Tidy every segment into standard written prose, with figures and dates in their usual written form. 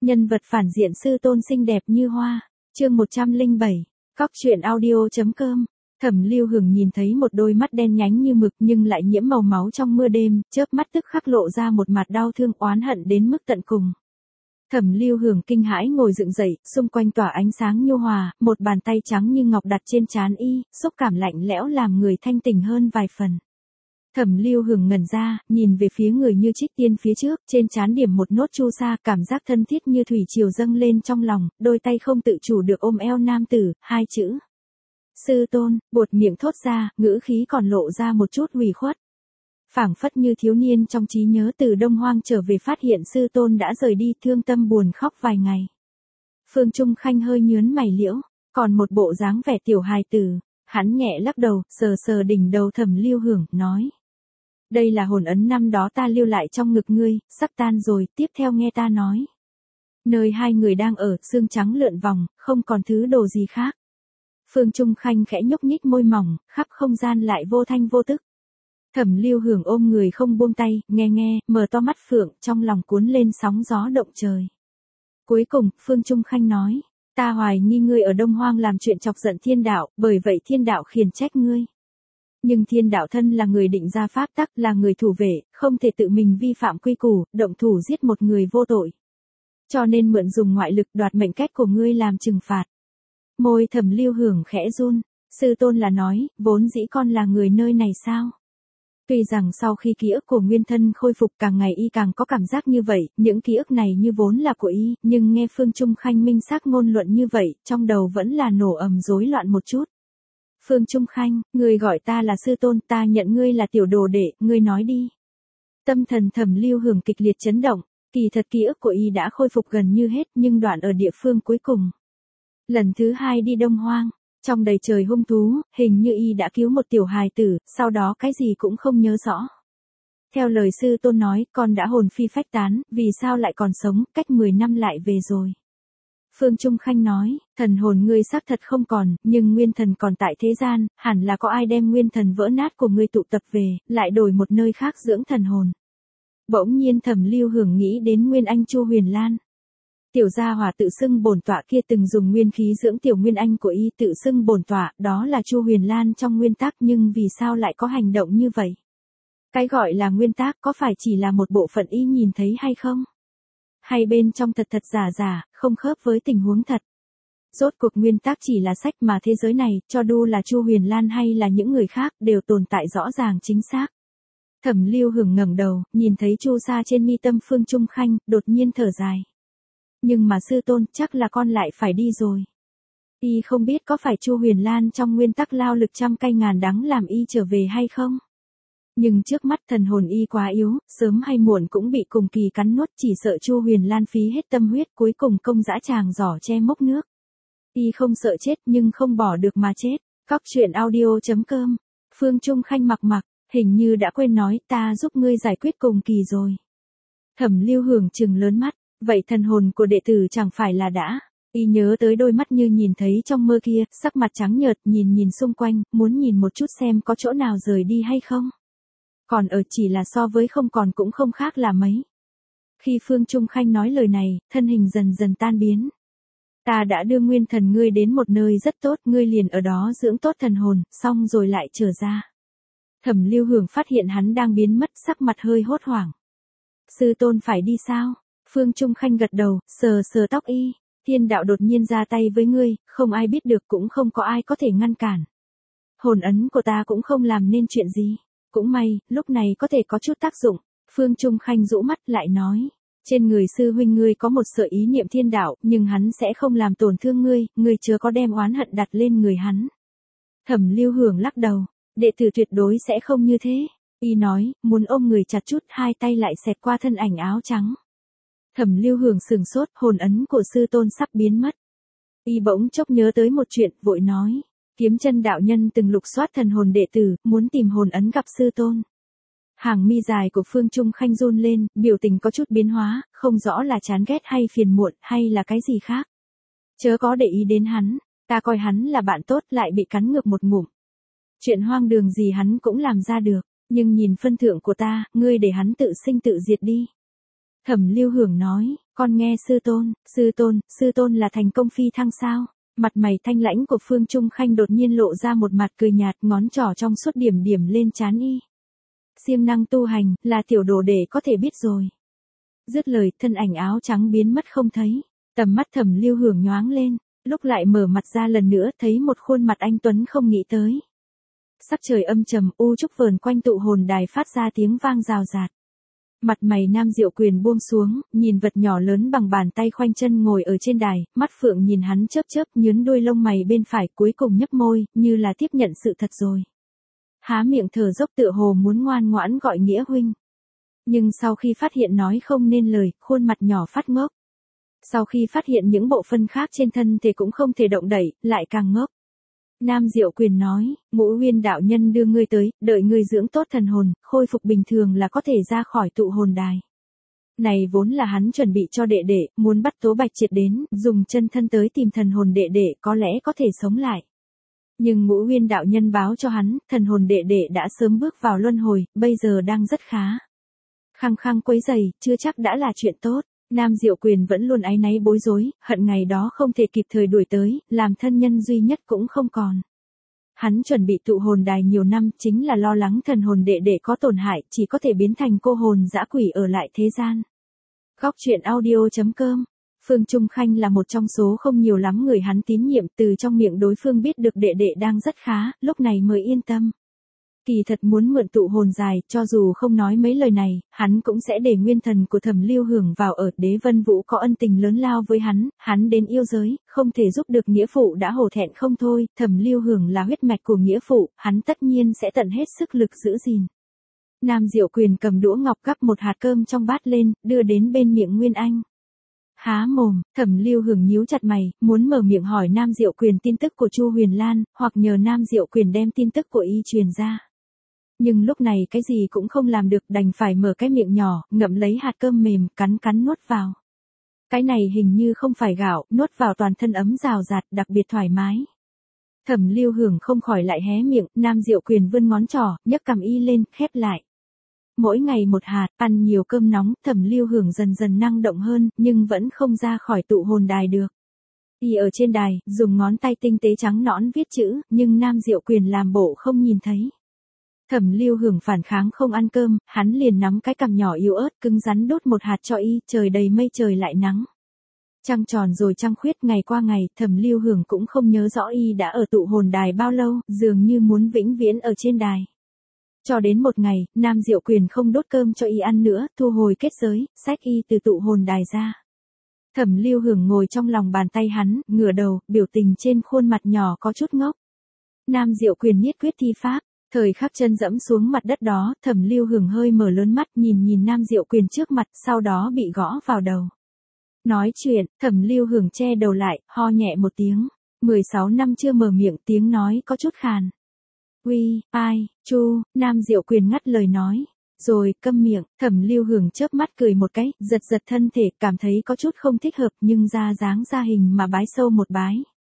Nhân vật phản diện sư tôn xinh đẹp như hoa. Chương 107. Cóc truyện audio.com. Thẩm Lưu Hưởng nhìn thấy một đôi mắt đen nhánh như mực nhưng lại nhiễm màu máu trong mưa đêm, chớp mắt tức khắc lộ ra một mặt đau thương oán hận đến mức tận cùng. Thẩm Lưu Hưởng kinh hãi ngồi dựng dậy, xung quanh tỏa ánh sáng nhu hòa, một bàn tay trắng như ngọc đặt trên trán y, xúc cảm lạnh lẽo làm người thanh tỉnh hơn vài phần. Thẩm Lưu Hưởng ngẩn ra, nhìn về phía người như trích tiên phía trước, trên trán điểm một nốt chu sa, cảm giác thân thiết như thủy triều dâng lên trong lòng, đôi tay không tự chủ được ôm eo nam tử, hai chữ. Sư tôn, buột miệng thốt ra, ngữ khí còn lộ ra một chút ủy khuất. Phảng phất như thiếu niên trong trí nhớ từ Đông Hoang trở về phát hiện sư tôn đã rời đi, thương tâm buồn khóc vài ngày. Phương Trung Khanh hơi nhướn mày liễu, còn một bộ dáng vẻ tiểu hài tử, hắn nhẹ lắc đầu, sờ sờ đỉnh đầu Thẩm Lưu Hưởng, nói. Đây là hồn ấn năm đó ta lưu lại trong ngực ngươi, sắp tan rồi, tiếp theo nghe ta nói. Nơi hai người đang ở, xương trắng lượn vòng, không còn thứ đồ gì khác. Phương Trung Khanh khẽ nhúc nhích môi mỏng, khắp không gian lại vô thanh vô tức. Thẩm Lưu Hưởng ôm người không buông tay, nghe, mở to mắt phượng, trong lòng cuốn lên sóng gió động trời. Cuối cùng, Phương Trung Khanh nói, ta hoài nghi ngươi ở Đông Hoang làm chuyện chọc giận thiên đạo, bởi vậy thiên đạo khiển trách ngươi. Nhưng thiên đạo thân là người định ra pháp tắc, là người thủ vệ, không thể tự mình vi phạm quy củ, động thủ giết một người vô tội. Cho nên mượn dùng ngoại lực đoạt mệnh cách của ngươi làm trừng phạt. Môi Thẩm Lưu Hưởng khẽ run, sư tôn là nói, vốn dĩ con là người nơi này sao? Tuy rằng sau khi ký ức của nguyên thân khôi phục càng ngày y càng có cảm giác như vậy, những ký ức này như vốn là của y, nhưng nghe Phương Trung Khanh minh xác ngôn luận như vậy, trong đầu vẫn là nổ ầm rối loạn một chút. Phương Trung Khanh, ngươi gọi ta là sư tôn, ta nhận ngươi là tiểu đồ đệ, ngươi nói đi. Tâm thần Thẩm Lưu Hưởng kịch liệt chấn động, kỳ thật ký ức của y đã khôi phục gần như hết nhưng đoạn ở địa phương cuối cùng. Lần thứ hai đi Đông Hoang, trong đầy trời hung thú, hình như y đã cứu một tiểu hài tử, sau đó cái gì cũng không nhớ rõ. Theo lời sư tôn nói, con đã hồn phi phách tán, vì sao lại còn sống, cách 10 năm lại về rồi. Phương Trung Khanh nói, thần hồn ngươi xác thật không còn, nhưng nguyên thần còn tại thế gian, hẳn là có ai đem nguyên thần vỡ nát của ngươi tụ tập về, lại đổi một nơi khác dưỡng thần hồn. Bỗng nhiên Thẩm Lưu Hưởng nghĩ đến Nguyên Anh Chu Huyền Lan. Tiểu gia hỏa tự xưng bổn tọa kia từng dùng nguyên khí dưỡng tiểu Nguyên Anh của y, tự xưng bổn tọa, đó là Chu Huyền Lan trong nguyên tắc, nhưng vì sao lại có hành động như vậy? Cái gọi là nguyên tắc có phải chỉ là một bộ phận y nhìn thấy hay không? Hay bên trong thật giả, không khớp với tình huống thật? Rốt cuộc nguyên tắc chỉ là sách mà thế giới này, cho dù là Chu Huyền Lan hay là những người khác, đều tồn tại rõ ràng chính xác. Thẩm Lưu Hưởng ngẩng đầu, nhìn thấy chu sa trên mi tâm Phương Trung Khanh, đột nhiên thở dài. Nhưng mà sư tôn, chắc là con lại phải đi rồi. Y không biết có phải Chu Huyền Lan trong nguyên tắc lao lực trăm cay ngàn đắng làm y trở về hay không? Nhưng trước mắt thần hồn y quá yếu, sớm hay muộn cũng bị cùng kỳ cắn nuốt, chỉ sợ Chu Huyền Lan phí hết tâm huyết cuối cùng công dã tràng giỏ che mốc nước. Y không sợ chết nhưng không bỏ được mà chết. Cóc truyện audio.com. Phương Trung Khanh mặc, hình như đã quên nói, ta giúp ngươi giải quyết cùng kỳ rồi. Thẩm Lưu Hưởng trừng lớn mắt, vậy thần hồn của đệ tử chẳng phải là đã. Y nhớ tới đôi mắt như nhìn thấy trong mơ kia, sắc mặt trắng nhợt, nhìn xung quanh, muốn nhìn một chút xem có chỗ nào rời đi hay không. Còn ở chỉ là so với không còn cũng không khác là mấy. Khi Phương Trung Khanh nói lời này, thân hình dần tan biến. Ta đã đưa nguyên thần ngươi đến một nơi rất tốt, ngươi liền ở đó dưỡng tốt thần hồn, xong rồi lại trở ra. Thẩm Lưu Hưởng phát hiện hắn đang biến mất, sắc mặt hơi hốt hoảng. Sư tôn phải đi sao? Phương Trung Khanh gật đầu, sờ tóc y. Thiên đạo đột nhiên ra tay với ngươi, không ai biết được cũng không có ai có thể ngăn cản. Hồn ấn của ta cũng không làm nên chuyện gì. Cũng may, lúc này có thể có chút tác dụng. Phương Trung Khanh rũ mắt lại nói. Trên người sư huynh ngươi có một sợi ý niệm thiên đạo, nhưng hắn sẽ không làm tổn thương ngươi chưa có đem oán hận đặt lên người hắn. Thẩm Lưu Hưởng lắc đầu. Đệ tử tuyệt đối sẽ không như thế. Y nói, muốn ôm người chặt chút, hai tay lại xẹt qua thân ảnh áo trắng. Thẩm Lưu Hưởng sừng sốt, hồn ấn của sư tôn sắp biến mất. Y bỗng chốc nhớ tới một chuyện, vội nói. Kiếm Chân đạo nhân từng lục soát thần hồn đệ tử, muốn tìm hồn ấn gặp sư tôn. Hàng mi dài của Phương Trung Khanh run lên, biểu tình có chút biến hóa, không rõ là chán ghét hay phiền muộn, hay là cái gì khác. Chớ có để ý đến hắn, ta coi hắn là bạn tốt lại bị cắn ngược một ngụm. Chuyện hoang đường gì hắn cũng làm ra được, nhưng nhìn phân thượng của ta, ngươi để hắn tự sinh tự diệt đi. Thẩm Lưu Hưởng nói, Con nghe sư tôn là thành công phi thăng sao? Mặt mày thanh lãnh của Phương Trung Khanh đột nhiên lộ ra một mặt cười nhạt, ngón trỏ trong suốt điểm điểm lên trán y. Siêng năng tu hành, là tiểu đồ đệ có thể biết rồi. Dứt lời, thân ảnh áo trắng biến mất không thấy. Tầm mắt Thẩm Lưu Hưởng nhoáng lên, lúc lại mở mặt ra lần nữa thấy một khuôn mặt anh tuấn không nghĩ tới. Sắc trời âm trầm, u trúc vờn quanh tụ hồn đài phát ra tiếng vang rào rạt. Mặt mày Nam Diệu Quyền buông xuống, nhìn vật nhỏ lớn bằng bàn tay khoanh chân ngồi ở trên đài, mắt phượng nhìn hắn chớp chớp, nhướn đuôi lông mày bên phải, cuối cùng nhấp môi, như là tiếp nhận sự thật rồi. Há miệng thở dốc tựa hồ muốn ngoan ngoãn gọi nghĩa huynh. Nhưng sau khi phát hiện nói không nên lời, khuôn mặt nhỏ phát ngốc. Sau khi phát hiện những bộ phận khác trên thân thể cũng không thể động đậy, lại càng ngốc. Nam Diệu Quyền nói, Ngũ Uyên đạo nhân đưa ngươi tới, đợi ngươi dưỡng tốt thần hồn, khôi phục bình thường là có thể ra khỏi tụ hồn đài. Này vốn là hắn chuẩn bị cho đệ đệ, muốn bắt Tố Bạch Triệt đến, dùng chân thân tới tìm thần hồn đệ đệ có lẽ có thể sống lại. Nhưng Ngũ Uyên đạo nhân báo cho hắn, thần hồn đệ đệ đã sớm bước vào luân hồi, bây giờ đang rất khá. Khăng khăng quấy giày, chưa chắc đã là chuyện tốt. Nam Diệu Quyền vẫn luôn áy náy bối rối, hận ngày đó không thể kịp thời đuổi tới, làm thân nhân duy nhất cũng không còn. Hắn chuẩn bị tụ hồn đài nhiều năm chính là lo lắng thần hồn đệ đệ có tổn hại, chỉ có thể biến thành cô hồn dã quỷ ở lại thế gian. Góc truyện audio.com. Phương Trung Khanh là một trong số không nhiều lắm người hắn tín nhiệm, từ trong miệng đối phương biết được đệ đệ đang rất khá, lúc này mới yên tâm. Kỳ thật muốn mượn tụ hồn dài, cho dù không nói mấy lời này, hắn cũng sẽ để nguyên thần của Thẩm Lưu Hưởng vào ở. Đế Vân Vũ có ân tình lớn lao với hắn đến yêu giới, không thể giúp được nghĩa phụ đã hổ thẹn không thôi, Thẩm Lưu Hưởng là huyết mạch của nghĩa phụ, hắn tất nhiên sẽ tận hết sức lực giữ gìn. Nam Diệu Quyền cầm đũa ngọc gắp một hạt cơm trong bát lên, đưa đến bên miệng Nguyên Anh. Há mồm, Thẩm Lưu Hưởng nhíu chặt mày, muốn mở miệng hỏi Nam Diệu Quyền tin tức của Chu Huyền Lan, hoặc nhờ Nam Diệu Quyền đem tin tức của y truyền ra. Nhưng lúc này cái gì cũng không làm được, đành phải mở cái miệng nhỏ, ngậm lấy hạt cơm mềm, cắn nuốt vào. Cái này hình như không phải gạo, nuốt vào toàn thân ấm rào rạt, đặc biệt thoải mái. Thẩm Lưu Hưởng không khỏi lại hé miệng, Nam Diệu Quyền vươn ngón trỏ, nhấc cằm y lên, khép lại. Mỗi ngày một hạt, ăn nhiều cơm nóng, Thẩm Lưu Hưởng dần dần năng động hơn, nhưng vẫn không ra khỏi tụ hồn đài được. Y ở trên đài, dùng ngón tay tinh tế trắng nõn viết chữ, nhưng Nam Diệu Quyền làm bộ không nhìn thấy. Thẩm Lưu Hưởng phản kháng không ăn cơm, hắn liền nắm cái cằm nhỏ yếu ớt cứng rắn đốt một hạt cho y, trời đầy mây trời lại nắng. Trăng tròn rồi trăng khuyết, ngày qua ngày, Thẩm Lưu Hưởng cũng không nhớ rõ y đã ở tụ hồn đài bao lâu, dường như muốn vĩnh viễn ở trên đài. Cho đến một ngày, Nam Diệu Quyền không đốt cơm cho y ăn nữa, thu hồi kết giới, xách y từ tụ hồn đài ra. Thẩm Lưu Hưởng ngồi trong lòng bàn tay hắn, ngửa đầu, biểu tình trên khuôn mặt nhỏ có chút ngốc. Nam Diệu Quyền niết quyết thi pháp. Thời khắc chân dẫm xuống mặt đất đó, Thẩm Lưu Hưởng hơi mở lớn mắt nhìn Nam Diệu Quyền trước mặt, sau đó bị gõ vào đầu. Nói chuyện, Thẩm Lưu Hưởng che đầu lại, ho nhẹ một tiếng. 16 năm chưa mở miệng, tiếng nói có chút khàn. Uy, ai, Chu, Nam Diệu Quyền ngắt lời nói. Rồi, câm miệng, Thẩm Lưu Hưởng chớp mắt cười một cái, giật thân thể, cảm thấy có chút không thích hợp, nhưng ra dáng ra hình mà bái sâu một bái.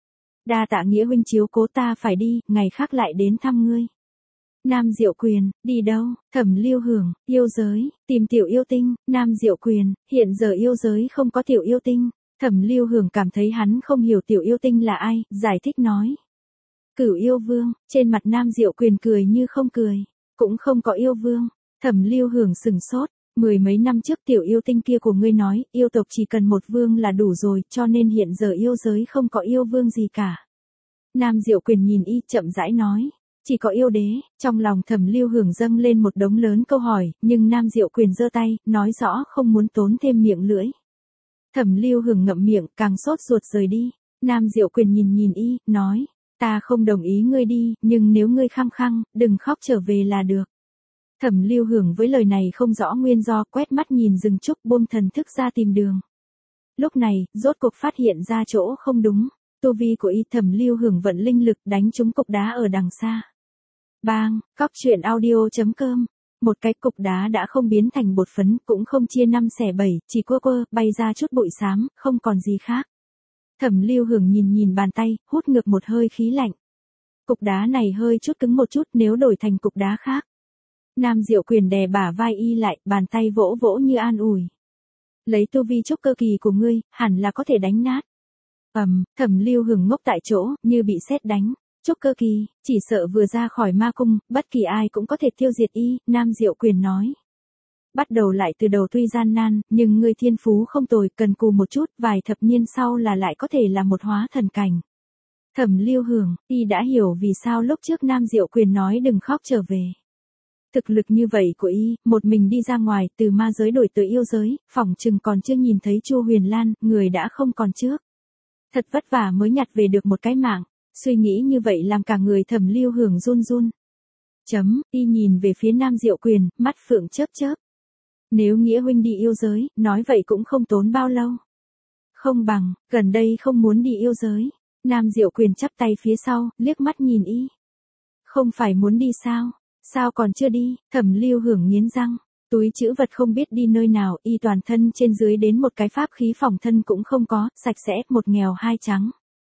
Đa tạ nghĩa huynh chiếu cố, ta phải đi, ngày khác lại đến thăm ngươi. Nam Diệu Quyền, đi đâu? Thẩm Lưu Hưởng, yêu giới, tìm tiểu yêu tinh. Nam Diệu Quyền, hiện giờ yêu giới không có tiểu yêu tinh. Thẩm Lưu Hưởng cảm thấy hắn không hiểu tiểu yêu tinh là ai, giải thích nói. Cửu yêu vương, trên mặt Nam Diệu Quyền cười như không cười. Cũng không có yêu vương. Thẩm Lưu Hưởng sừng sốt. 10 mấy năm trước tiểu yêu tinh kia của ngươi nói, yêu tộc chỉ cần một vương là đủ rồi, cho nên hiện giờ yêu giới không có yêu vương gì cả. Nam Diệu Quyền nhìn y, chậm rãi nói. Chỉ có yêu đế. Trong lòng Thẩm Lưu Hưởng dâng lên một đống lớn câu hỏi, nhưng Nam Diệu Quyền giơ tay, nói rõ không muốn tốn thêm miệng lưỡi. Thẩm Lưu Hưởng ngậm miệng, càng sốt ruột rời đi. Nam Diệu Quyền nhìn y, nói, ta không đồng ý ngươi đi, nhưng nếu ngươi khăng khăng, đừng khóc trở về là được. Thẩm Lưu Hưởng với lời này không rõ nguyên do, quét mắt nhìn rừng trúc, buông thần thức ra tìm đường. Lúc này, rốt cuộc phát hiện ra chỗ không đúng. Tu vi của y, Thẩm Lưu Hưởng vận linh lực đánh trúng cục đá ở đằng xa. Bang, góc truyện audio.com. Một cái cục đá đã không biến thành bột phấn, cũng không chia 5 xẻ 7, chỉ quơ, bay ra chút bụi xám, không còn gì khác. Thẩm Lưu Hưởng nhìn bàn tay, hút ngược một hơi khí lạnh. Cục đá này hơi chút cứng một chút, nếu đổi thành cục đá khác. Nam Diệu Quyền đè bả vai y lại, bàn tay vỗ như an ủi. Lấy tu vi trúc cơ kỳ của ngươi, hẳn là có thể đánh nát. Thẩm Lưu Hưởng ngốc tại chỗ, như bị sét đánh. Trúc cơ kỳ, chỉ sợ vừa ra khỏi ma cung, bất kỳ ai cũng có thể tiêu diệt y, Nam Diệu Quyền nói. Bắt đầu lại từ đầu tuy gian nan, nhưng ngươi thiên phú không tồi, cần cù một chút, vài thập niên sau là lại có thể là một hóa thần cảnh. Thẩm Lưu Hưởng, y đã hiểu vì sao lúc trước Nam Diệu Quyền nói đừng khóc trở về. Thực lực như vậy của y, một mình đi ra ngoài, từ ma giới đổi tới yêu giới, phỏng chừng còn chưa nhìn thấy Chu Huyền Lan, người đã không còn trước. Thật vất vả mới nhặt về được một cái mạng, suy nghĩ như vậy làm cả người Thẩm Lưu Hưởng run run. Y nhìn về phía Nam Diệu Quyền, mắt phượng chớp chớp. Nếu Nghĩa huynh đi yêu giới, nói vậy cũng không tốn bao lâu. Không bằng, gần đây không muốn đi yêu giới. Nam Diệu Quyền chắp tay phía sau, liếc mắt nhìn y. Không phải muốn đi sao? Sao còn chưa đi? Thẩm Lưu Hưởng nghiến răng. Túi trữ vật không biết đi nơi nào, y toàn thân trên dưới đến một cái pháp khí phòng thân cũng không có, sạch sẽ, một nghèo hai trắng.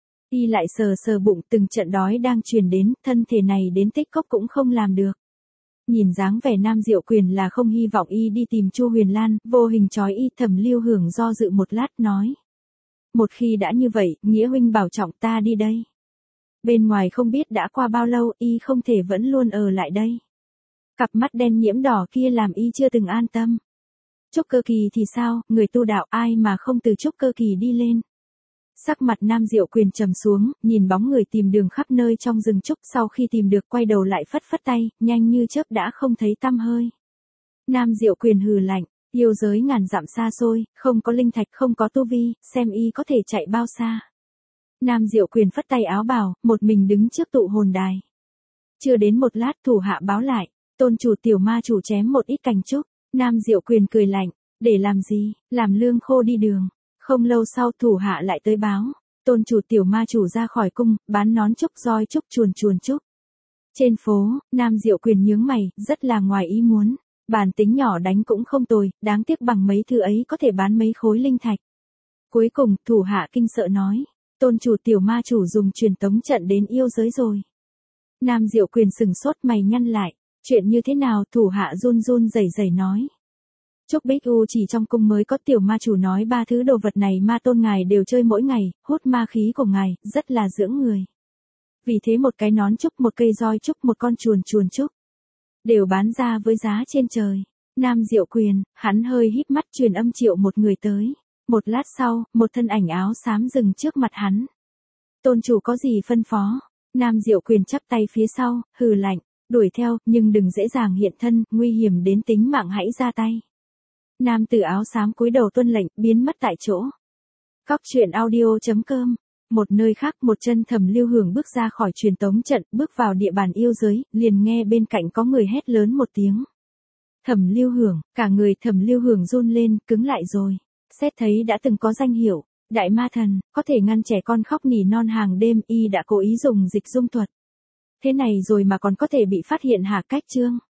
Y lại sờ sờ bụng, từng trận đói đang truyền đến, thân thể này đến tích cốc cũng không làm được. Nhìn dáng vẻ Nam Diệu Quyền là không hy vọng y đi tìm Chu Huyền Lan, vô hình trói y. Thẩm Lưu Hưởng do dự một lát nói. Một khi đã như vậy, Nghĩa huynh bảo trọng, ta đi đây. Bên ngoài không biết đã qua bao lâu, y không thể vẫn luôn ở lại đây. Cặp mắt đen nhiễm đỏ kia làm y chưa từng an tâm. Trúc cơ kỳ thì sao, người tu đạo ai mà không từ trúc cơ kỳ đi lên. Sắc mặt Nam Diệu Quyền trầm xuống, nhìn bóng người tìm đường khắp nơi trong rừng trúc, sau khi tìm được quay đầu lại phất phất tay, nhanh như chớp đã không thấy tăm hơi. Nam Diệu Quyền hừ lạnh, yêu giới ngàn dặm xa xôi, không có linh thạch, không có tu vi, xem y có thể chạy bao xa. Nam Diệu Quyền phất tay áo bào, một mình đứng trước tụ hồn đài. Chưa đến một lát thủ hạ báo lại, tôn chủ tiểu ma chủ chém một ít cành trúc. Nam Diệu Quyền cười lạnh, để làm gì, làm lương khô đi đường. Không lâu sau thủ hạ lại tới báo, tôn chủ tiểu ma chủ ra khỏi cung, bán nón trúc, roi trúc, chuồn trúc. Trên phố, Nam Diệu Quyền nhướng mày, rất là ngoài ý muốn. Bản tính nhỏ đánh cũng không tồi, đáng tiếc bằng mấy thứ ấy có thể bán mấy khối linh thạch. Cuối cùng, thủ hạ kinh sợ nói, tôn chủ tiểu ma chủ dùng truyền tống trận đến yêu giới rồi. Nam Diệu Quyền sừng sốt, mày nhăn lại, chuyện như thế nào? Thủ hạ run run rẩy rẩy nói. Trúc Bích U chỉ trong cung mới có, tiểu ma chủ nói ba thứ đồ vật này ma tôn ngài đều chơi mỗi ngày, hút ma khí của ngài, rất là dưỡng người. Vì thế một cái nón trúc, một cây roi trúc, một con chuồn trúc, đều bán ra với giá trên trời. Nam Diệu Quyền, hắn hơi híp mắt truyền âm triệu một người tới. Một lát sau, một thân ảnh áo xám dừng trước mặt hắn. Tôn chủ có gì phân phó? Nam Diệu Quyền chắp tay phía sau, hừ lạnh, đuổi theo, nhưng đừng dễ dàng hiện thân, nguy hiểm đến tính mạng hãy ra tay. Nam tử áo xám cúi đầu tuân lệnh, biến mất tại chỗ. Cóc truyện audio.com. Một nơi khác, một chân Thẩm Lưu Hưởng bước ra khỏi truyền tống trận, bước vào địa bàn yêu giới, liền nghe bên cạnh có người hét lớn một tiếng. Thẩm Lưu Hưởng, cả người Thẩm Lưu Hưởng run lên, cứng lại rồi. Xét thấy đã từng có danh hiệu, đại ma thần, có thể ngăn trẻ con khóc nỉ non hàng đêm, y đã cố ý dùng dịch dung thuật. Thế này rồi mà còn có thể bị phát hiện hả? Cách chương.